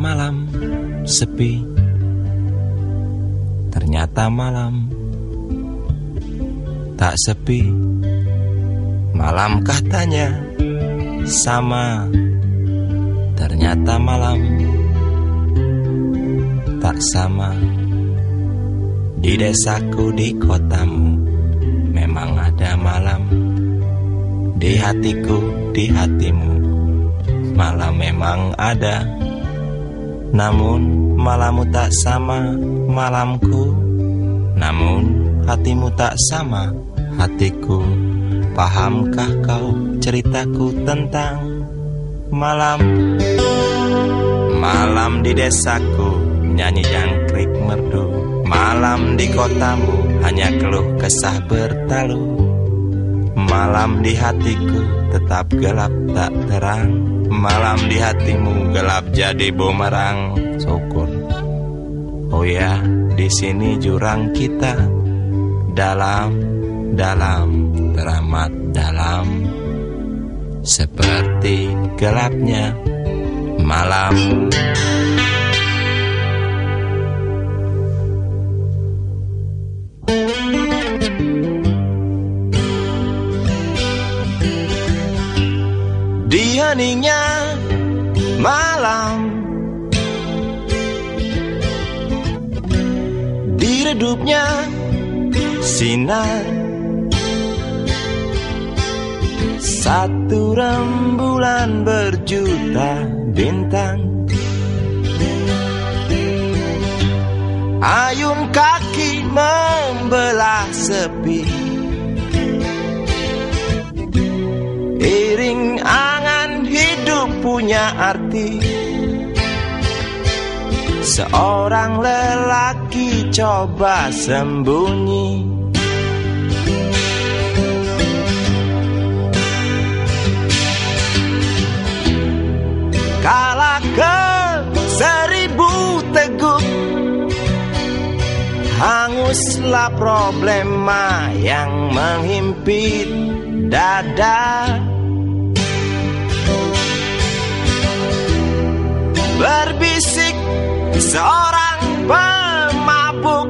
malam sepi, ternyata malam tak sepi. Malam katanya sama, ternyata malam tak sama. Di desaku, di kotamu, memang ada malam. Di hatiku, di hatimu, malam memang ada. Namun malammu tak sama malamku, namun hatimu tak sama hatiku. Pahamkah kau ceritaku tentang malam? Malam di desaku nyanyi jangkrik merdu, malam di kotamu hanya keluh kesah bertalu. Malam di hatiku tetap gelap tak terang, malam di hatimu gelap jadi bumerang. Syukur, oh ya, di sini jurang kita dalam, dalam, teramat dalam, seperti gelapnya malam. Di heningnya malam, di redupnya sinar, satu rembulan berjuta bintang. Ayun kaki membelah sepi, iring angan hidup punya arti. Seorang lelaki coba sembunyi, kalah ke 1000 teguh, hanguslah problema yang menghimpit dada. Berbisik seorang pemabuk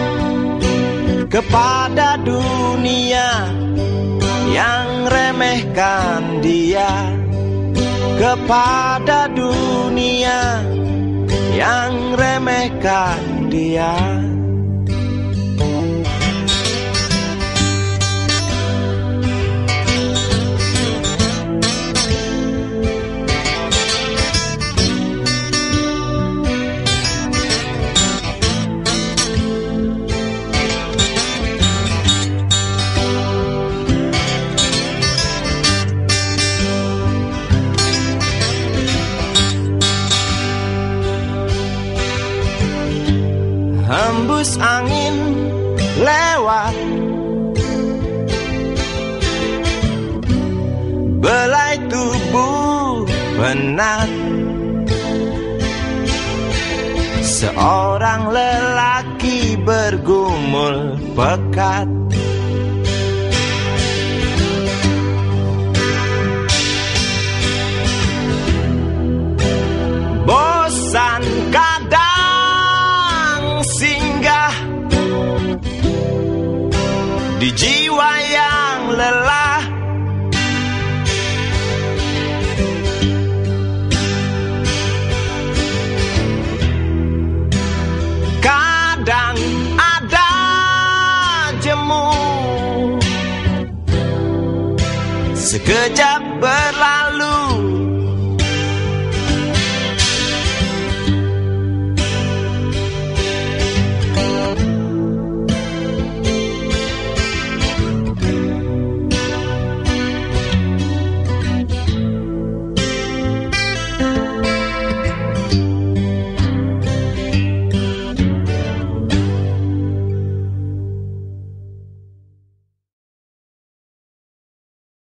kepada dunia yang remehkan dia, kepada dunia yang remehkan dia. Hembus angin lewat, belai tubuh penat. Seorang lelaki bergumul pekat, bosan kadang singgah di jiwa yang lelah. Kadang ada jemu, sekejap berlalu,